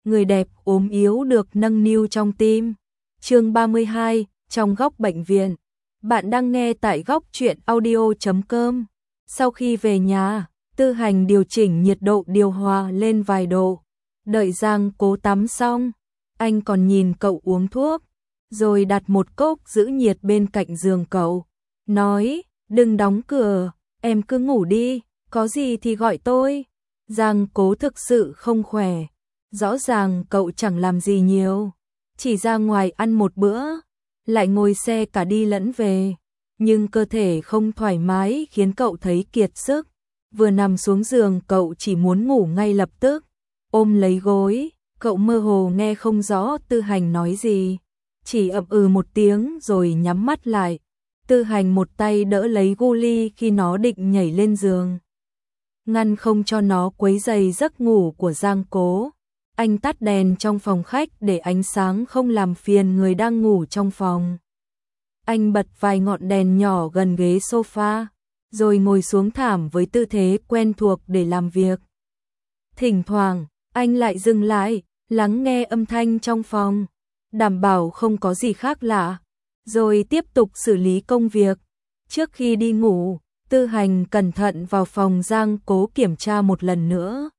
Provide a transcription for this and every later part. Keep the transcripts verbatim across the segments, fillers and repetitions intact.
người đẹp ốm yếu được nâng niu trong tim. Chương ba mươi hai, trong góc bệnh viện. Bạn đang nghe tại góc truyện audio chấm com. Sau khi về nhà, Tư Hành điều chỉnh nhiệt độ điều hòa lên vài độ. Đợi Giang Cố tắm xong, anh còn nhìn cậu uống thuốc, rồi đặt một cốc giữ nhiệt bên cạnh giường cậu. Nói, đừng đóng cửa, em cứ ngủ đi, có gì thì gọi tôi. Giang Cố thực sự không khỏe. Rõ ràng cậu chẳng làm gì nhiều, chỉ ra ngoài ăn một bữa, lại ngồi xe cả đi lẫn về. Nhưng cơ thể không thoải mái khiến cậu thấy kiệt sức. Vừa nằm xuống giường cậu chỉ muốn ngủ ngay lập tức. Ôm lấy gối, cậu mơ hồ nghe không rõ Tư Hành nói gì, chỉ ậm ừ một tiếng rồi nhắm mắt lại. Tư Hành một tay đỡ lấy Guli khi nó định nhảy lên giường, ngăn không cho nó quấy rầy giấc ngủ của Giang Cố. Anh tắt đèn trong phòng khách để ánh sáng không làm phiền người đang ngủ trong phòng. Anh bật vài ngọn đèn nhỏ gần ghế sofa, rồi ngồi xuống thảm với tư thế quen thuộc để làm việc. Thỉnh thoảng, anh lại dừng lại, lắng nghe âm thanh trong phòng, đảm bảo không có gì khác lạ, rồi tiếp tục xử lý công việc. Trước khi đi ngủ, Tư Hành cẩn thận vào phòng Giang Cố kiểm tra một lần nữa.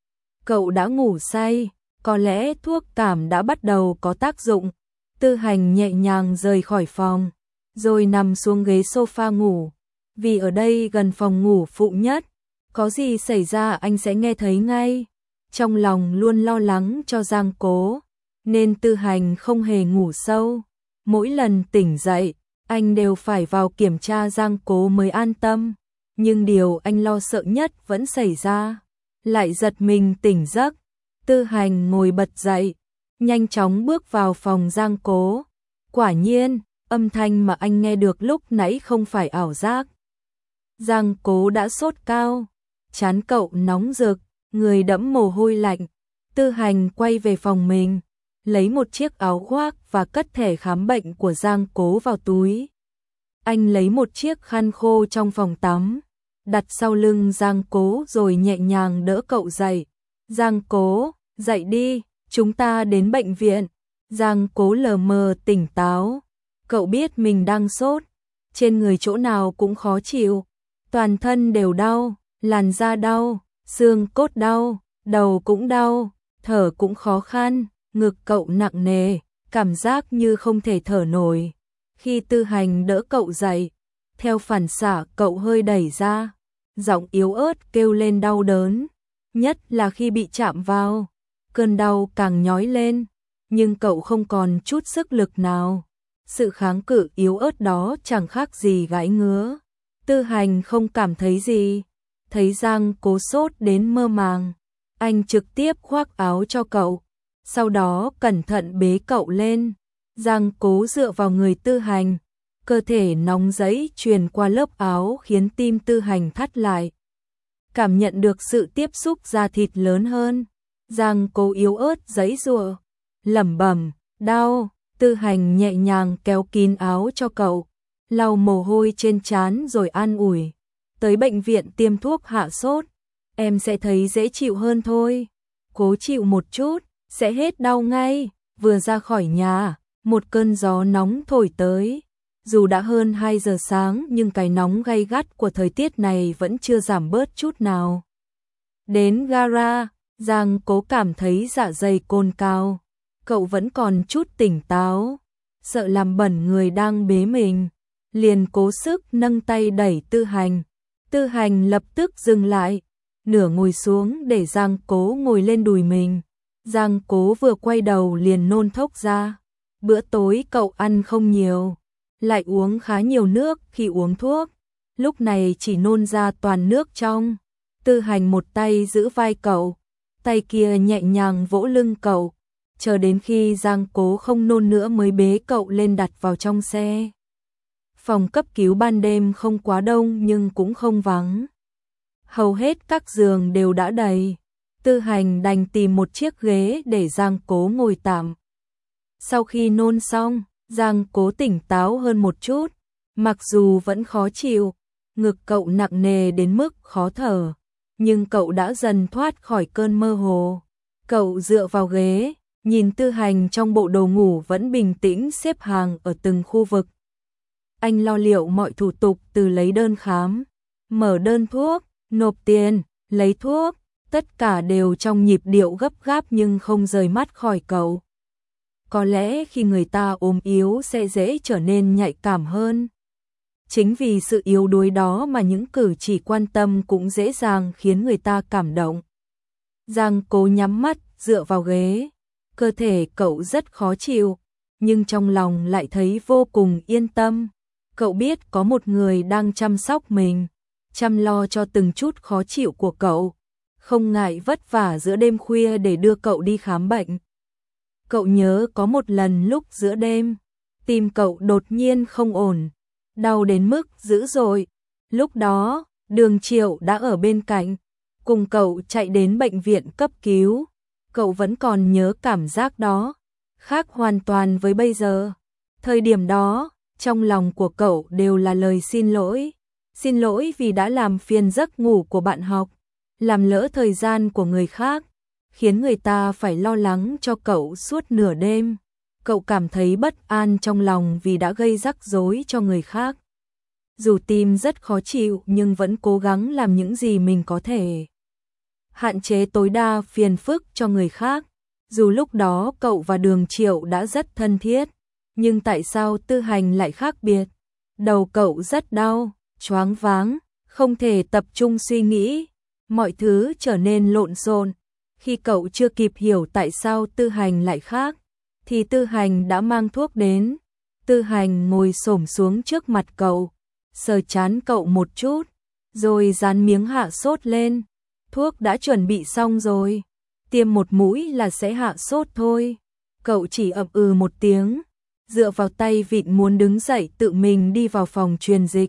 Cậu đã ngủ say, có lẽ thuốc cảm đã bắt đầu có tác dụng. Tư Hành nhẹ nhàng rời khỏi phòng, rồi nằm xuống ghế sofa ngủ. Vì ở đây gần phòng ngủ phụ nhất, có gì xảy ra anh sẽ nghe thấy ngay. Trong lòng luôn lo lắng cho Giang Cố, nên Tư Hành không hề ngủ sâu. Mỗi lần tỉnh dậy, anh đều phải vào kiểm tra Giang Cố mới an tâm. Nhưng điều anh lo sợ nhất vẫn xảy ra. Lại giật mình tỉnh giấc. Tư Hành ngồi bật dậy, nhanh chóng bước vào phòng Giang Cố. Quả nhiên, âm thanh mà anh nghe được lúc nãy không phải ảo giác. Giang Cố đã sốt cao, trán cậu nóng rực, người đẫm mồ hôi lạnh. Tư Hành quay về phòng mình, lấy một chiếc áo khoác và cất thẻ khám bệnh của Giang Cố vào túi. Anh lấy một chiếc khăn khô trong phòng tắm, đặt sau lưng Giang Cố rồi nhẹ nhàng đỡ cậu dậy. Giang Cố, dậy đi, chúng ta đến bệnh viện. Giang Cố lờ mờ tỉnh táo. Cậu biết mình đang sốt, trên người chỗ nào cũng khó chịu, toàn thân đều đau, làn da đau, xương cốt đau, đầu cũng đau, thở cũng khó khăn, ngực cậu nặng nề, cảm giác như không thể thở nổi. Khi Tư Hành đỡ cậu dậy, theo phản xạ cậu hơi đẩy ra, giọng yếu ớt kêu lên đau đớn, nhất là khi bị chạm vào, cơn đau càng nhói lên, nhưng cậu không còn chút sức lực nào. Sự kháng cự yếu ớt đó chẳng khác gì gãi ngứa. Tư Hành không cảm thấy gì, thấy Giang Cố sốt đến mơ màng, anh trực tiếp khoác áo cho cậu, sau đó cẩn thận bế cậu lên. Giang Cố dựa vào người Tư Hành, cơ thể nóng rẫy truyền qua lớp áo khiến tim Tư Hành thắt lại. Cảm nhận được sự tiếp xúc da thịt lớn hơn, Giang Cố yếu ớt giãy giụa, lẩm bẩm, đau. Tư Hành nhẹ nhàng kéo kín áo cho cậu, lau mồ hôi trên trán rồi an ủi. Tới bệnh viện tiêm thuốc hạ sốt, em sẽ thấy dễ chịu hơn thôi. Cố chịu một chút, sẽ hết đau ngay. Vừa ra khỏi nhà, một cơn gió nóng thổi tới. Dù đã hơn hai giờ sáng nhưng cái nóng gay gắt của thời tiết này vẫn chưa giảm bớt chút nào. Đến gara, Giang Cố cảm thấy dạ dày cồn cào. Cậu vẫn còn chút tỉnh táo, sợ làm bẩn người đang bế mình, liền cố sức nâng tay đẩy Tư Hành. Tư Hành lập tức dừng lại, nửa ngồi xuống để Giang Cố ngồi lên đùi mình. Giang Cố vừa quay đầu liền nôn thốc ra. Bữa tối cậu ăn không nhiều, lại uống khá nhiều nước khi uống thuốc, lúc này chỉ nôn ra toàn nước trong. Tư Hành một tay giữ vai cậu, tay kia nhẹ nhàng vỗ lưng cậu, chờ đến khi Giang Cố không nôn nữa mới bế cậu lên đặt vào trong xe. Phòng cấp cứu ban đêm không quá đông nhưng cũng không vắng. Hầu hết các giường đều đã đầy. Tư Hành đành tìm một chiếc ghế để Giang Cố ngồi tạm. Sau khi nôn xong, Giang Cố tỉnh táo hơn một chút, mặc dù vẫn khó chịu, ngực cậu nặng nề đến mức khó thở, nhưng cậu đã dần thoát khỏi cơn mơ hồ. Cậu dựa vào ghế, nhìn Tư Hành trong bộ đồ ngủ vẫn bình tĩnh xếp hàng ở từng khu vực. Anh lo liệu mọi thủ tục từ lấy đơn khám, mở đơn thuốc, nộp tiền, lấy thuốc, tất cả đều trong nhịp điệu gấp gáp nhưng không rời mắt khỏi cậu. Có lẽ khi người ta ốm yếu sẽ dễ trở nên nhạy cảm hơn. Chính vì sự yếu đuối đó mà những cử chỉ quan tâm cũng dễ dàng khiến người ta cảm động. Giang Cố nhắm mắt, dựa vào ghế. Cơ thể cậu rất khó chịu, nhưng trong lòng lại thấy vô cùng yên tâm. Cậu biết có một người đang chăm sóc mình, chăm lo cho từng chút khó chịu của cậu, không ngại vất vả giữa đêm khuya để đưa cậu đi khám bệnh. Cậu nhớ có một lần lúc giữa đêm, tim cậu đột nhiên không ổn, đau đến mức dữ dội. Lúc đó, Đường Triệu đã ở bên cạnh, cùng cậu chạy đến bệnh viện cấp cứu. Cậu vẫn còn nhớ cảm giác đó, khác hoàn toàn với bây giờ. Thời điểm đó, trong lòng của cậu đều là lời xin lỗi. Xin lỗi vì đã làm phiền giấc ngủ của bạn học, làm lỡ thời gian của người khác, khiến người ta phải lo lắng cho cậu suốt nửa đêm. Cậu cảm thấy bất an trong lòng vì đã gây rắc rối cho người khác. Dù tim rất khó chịu nhưng vẫn cố gắng làm những gì mình có thể. Hạn chế tối đa phiền phức cho người khác. Dù lúc đó cậu và Đường Triệu đã rất thân thiết, nhưng tại sao Tư Hành lại khác biệt? Đầu cậu rất đau, choáng váng, không thể tập trung suy nghĩ, mọi thứ trở nên lộn xộn. Khi cậu chưa kịp hiểu tại sao Tư Hành lại khác, thì Tư Hành đã mang thuốc đến. Tư Hành ngồi xổm xuống trước mặt cậu, sờ trán cậu một chút, rồi dán miếng hạ sốt lên. Thuốc đã chuẩn bị xong rồi, tiêm một mũi là sẽ hạ sốt thôi. Cậu chỉ ậm ừ một tiếng, dựa vào tay vịn muốn đứng dậy tự mình đi vào phòng truyền dịch.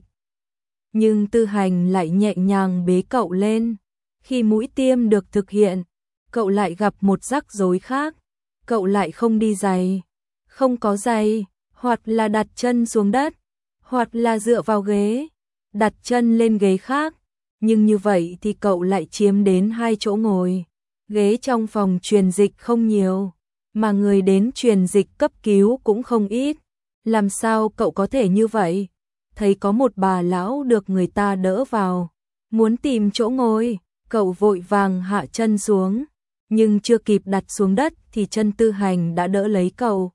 Nhưng Tư Hành lại nhẹ nhàng bế cậu lên. Khi mũi tiêm được thực hiện, cậu lại gặp một rắc rối khác. Cậu lại không đi giày, không có giày, hoặc là đặt chân xuống đất, hoặc là dựa vào ghế, đặt chân lên ghế khác. Nhưng như vậy thì cậu lại chiếm đến hai chỗ ngồi. Ghế trong phòng truyền dịch không nhiều, mà người đến truyền dịch cấp cứu cũng không ít. Làm sao cậu có thể như vậy? Thấy có một bà lão được người ta đỡ vào, muốn tìm chỗ ngồi, cậu vội vàng hạ chân xuống. Nhưng chưa kịp đặt xuống đất thì chân Tư Hành đã đỡ lấy cậu,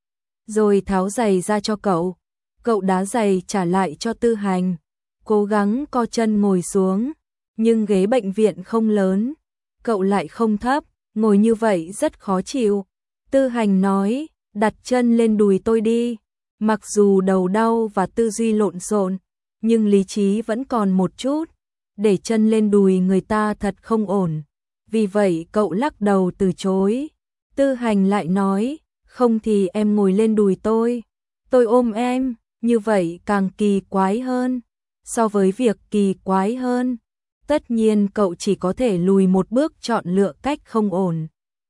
rồi tháo giày ra cho cậu. Cậu đá giày trả lại cho Tư Hành, cố gắng co chân ngồi xuống. Nhưng ghế bệnh viện không lớn, cậu lại không thấp, ngồi như vậy rất khó chịu. Tư Hành nói, đặt chân lên đùi tôi đi. Mặc dù đầu đau và tư duy lộn xộn, nhưng lý trí vẫn còn một chút. Để chân lên đùi người ta thật không ổn. Vì vậy cậu lắc đầu từ chối. Tư Hành lại nói, không thì em ngồi lên đùi tôi, tôi ôm em. Như vậy càng kỳ quái hơn. So với việc kỳ quái hơn, tất nhiên cậu chỉ có thể lùi một bước, chọn lựa cách không ổn.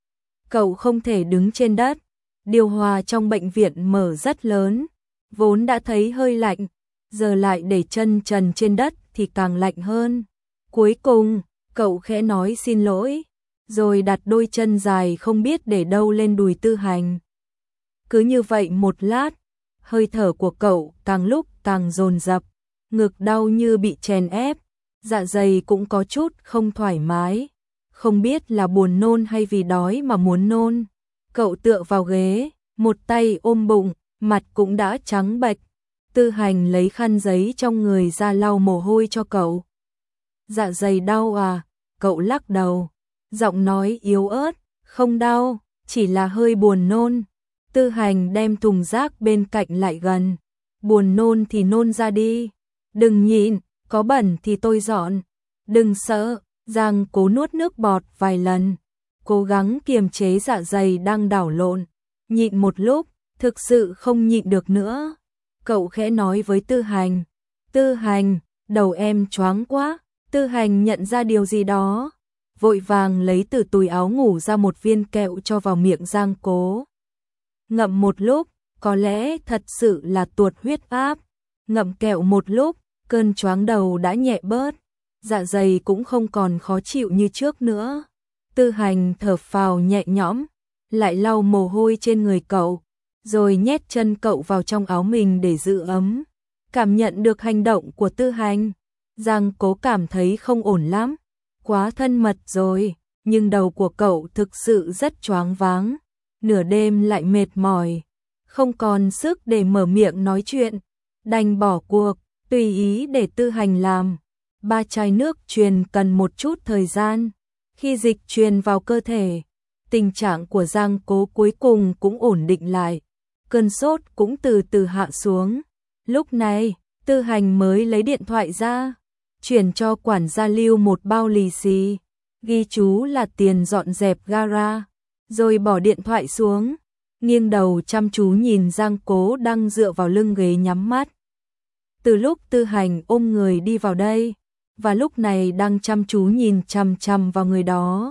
Cậu không thể đứng trên đất. Điều hòa trong bệnh viện mở rất lớn, vốn đã thấy hơi lạnh, giờ lại để chân trần trên đất thì càng lạnh hơn. Cuối cùng, cậu khẽ nói xin lỗi, rồi đặt đôi chân dài không biết để đâu lên đùi Tư Hành. Cứ như vậy một lát, hơi thở của cậu càng lúc càng dồn dập, ngực đau như bị chèn ép, dạ dày cũng có chút không thoải mái, không biết là buồn nôn hay vì đói mà muốn nôn. Cậu tựa vào ghế, một tay ôm bụng, mặt cũng đã trắng bệch. Tư Hành lấy khăn giấy trong người ra lau mồ hôi cho cậu. Dạ dày đau à? Cậu lắc đầu, giọng nói yếu ớt, không đau, chỉ là hơi buồn nôn. Tư Hành đem thùng rác bên cạnh lại gần. Buồn nôn thì nôn ra đi, đừng nhịn, có bẩn thì tôi dọn. Đừng sợ. Giang Cố nuốt nước bọt vài lần, cố gắng kiềm chế dạ dày đang đảo lộn. Nhịn một lúc, thực sự không nhịn được nữa. Cậu khẽ nói với Tư Hành, Tư Hành, đầu em choáng quá. Tư Hành nhận ra điều gì đó, vội vàng lấy từ túi áo ngủ ra một viên kẹo cho vào miệng Giang Cố. Ngậm một lúc, có lẽ thật sự là tuột huyết áp. Ngậm kẹo một lúc, cơn choáng đầu đã nhẹ bớt, dạ dày cũng không còn khó chịu như trước nữa. Tư Hành thở phào nhẹ nhõm, lại lau mồ hôi trên người cậu, rồi nhét chân cậu vào trong áo mình để giữ ấm. Cảm nhận được hành động của Tư Hành, Giang Cố cảm thấy không ổn lắm, quá thân mật rồi, nhưng đầu của cậu thực sự rất choáng váng, nửa đêm lại mệt mỏi, không còn sức để mở miệng nói chuyện, đành bỏ cuộc, tùy ý để Tư Hành làm. Ba chai nước truyền cần một chút thời gian, khi dịch truyền vào cơ thể, tình trạng của Giang Cố cuối cùng cũng ổn định lại, cơn sốt cũng từ từ hạ xuống. Lúc này, Tư Hành mới lấy điện thoại ra, chuyển cho quản gia Lưu một bao lì xì, ghi chú là tiền dọn dẹp gara, rồi bỏ điện thoại xuống, nghiêng đầu chăm chú nhìn Giang Cố đang dựa vào lưng ghế nhắm mắt. Từ lúc Tư Hành ôm người đi vào đây, và lúc này đang chăm chú nhìn chằm chằm vào người đó.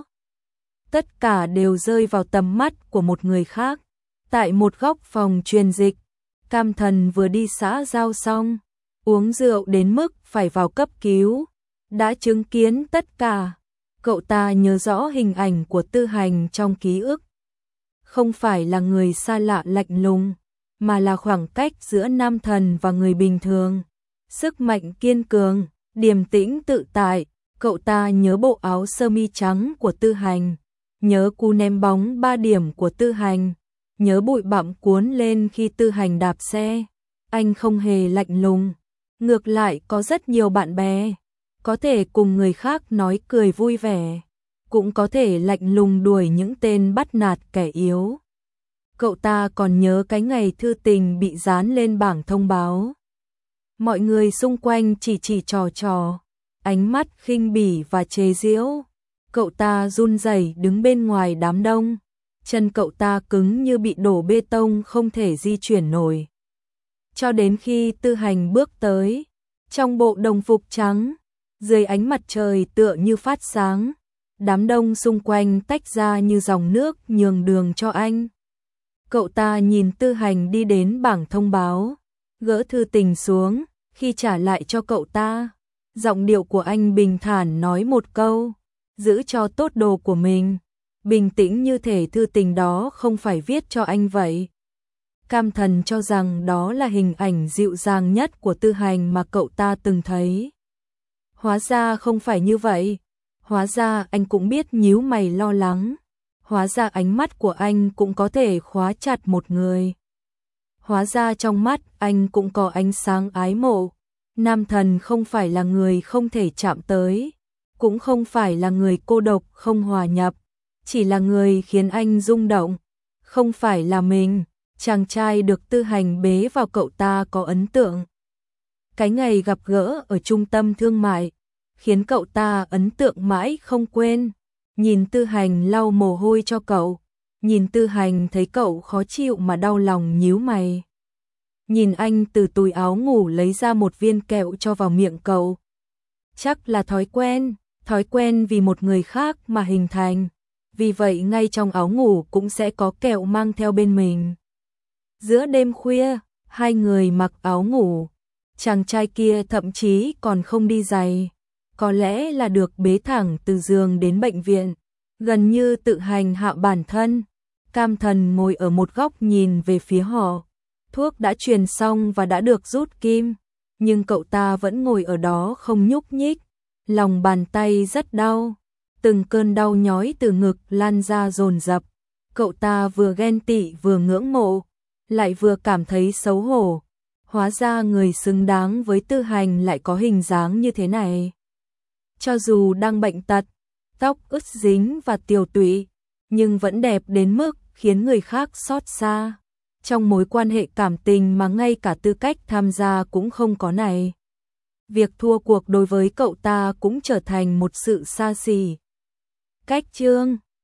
Tất cả đều rơi vào tầm mắt của một người khác. Tại một góc phòng truyền dịch, Cam Thần vừa đi xã giao xong, uống rượu đến mức phải vào cấp cứu, đã chứng kiến tất cả. Cậu ta nhớ rõ hình ảnh của Tư Hành trong ký ức. Không phải là người xa lạ lạnh lùng, mà là khoảng cách giữa nam thần và người bình thường. Sức mạnh kiên cường, điềm tĩnh tự tại, cậu ta nhớ bộ áo sơ mi trắng của Tư Hành, nhớ cú ném bóng ba điểm của Tư Hành, nhớ bụi bặm cuốn lên khi Tư Hành đạp xe. Anh không hề lạnh lùng, ngược lại có rất nhiều bạn bè, có thể cùng người khác nói cười vui vẻ, cũng có thể lạnh lùng đuổi những tên bắt nạt kẻ yếu. Cậu ta còn nhớ cái ngày thư tình bị dán lên bảng thông báo. Mọi người xung quanh chỉ chỉ trò trò, ánh mắt khinh bỉ và chế giễu. Cậu ta run rẩy đứng bên ngoài đám đông, chân cậu ta cứng như bị đổ bê tông không thể di chuyển nổi. Cho đến khi Tư Hành bước tới, trong bộ đồng phục trắng, dưới ánh mặt trời tựa như phát sáng, đám đông xung quanh tách ra như dòng nước nhường đường cho anh. Cậu ta nhìn Tư Hành đi đến bảng thông báo, gỡ thư tình xuống, khi trả lại cho cậu ta, giọng điệu của anh bình thản nói một câu, giữ cho tốt đồ của mình, bình tĩnh như thể thư tình đó không phải viết cho anh vậy. Cam Thần cho rằng đó là hình ảnh dịu dàng nhất của Tư Hành mà cậu ta từng thấy. Hóa ra không phải như vậy, hóa ra anh cũng biết nhíu mày lo lắng, hóa ra ánh mắt của anh cũng có thể khóa chặt một người. Hóa ra trong mắt anh cũng có ánh sáng ái mộ. Nam thần không phải là người không thể chạm tới, cũng không phải là người cô độc không hòa nhập, chỉ là người khiến anh rung động, không phải là mình. Chàng trai được Tư Hành bế vào cậu ta có ấn tượng. Cái ngày gặp gỡ ở trung tâm thương mại, khiến cậu ta ấn tượng mãi không quên. Nhìn Tư Hành lau mồ hôi cho cậu, nhìn Tư Hành thấy cậu khó chịu mà đau lòng nhíu mày. Nhìn anh từ túi áo ngủ lấy ra một viên kẹo cho vào miệng cậu. Chắc là thói quen, thói quen vì một người khác mà hình thành, vì vậy ngay trong áo ngủ cũng sẽ có kẹo mang theo bên mình. Giữa đêm khuya, hai người mặc áo ngủ, chàng trai kia thậm chí còn không đi giày, có lẽ là được bế thẳng từ giường đến bệnh viện, gần như tự hành hạ bản thân. Cam Thần ngồi ở một góc nhìn về phía họ, thuốc đã truyền xong và đã được rút kim, nhưng cậu ta vẫn ngồi ở đó không nhúc nhích, lòng bàn tay rất đau, từng cơn đau nhói từ ngực lan ra dồn dập. Cậu ta vừa ghen tị vừa ngưỡng mộ, lại vừa cảm thấy xấu hổ. Hóa ra người xứng đáng với Tư Hành lại có hình dáng như thế này. Cho dù đang bệnh tật, tóc ướt dính và tiều tụy, nhưng vẫn đẹp đến mức khiến người khác xót xa. Trong mối quan hệ cảm tình mà ngay cả tư cách tham gia cũng không có này. Việc thua cuộc đối với cậu ta cũng trở thành một sự xa xỉ. Cách chương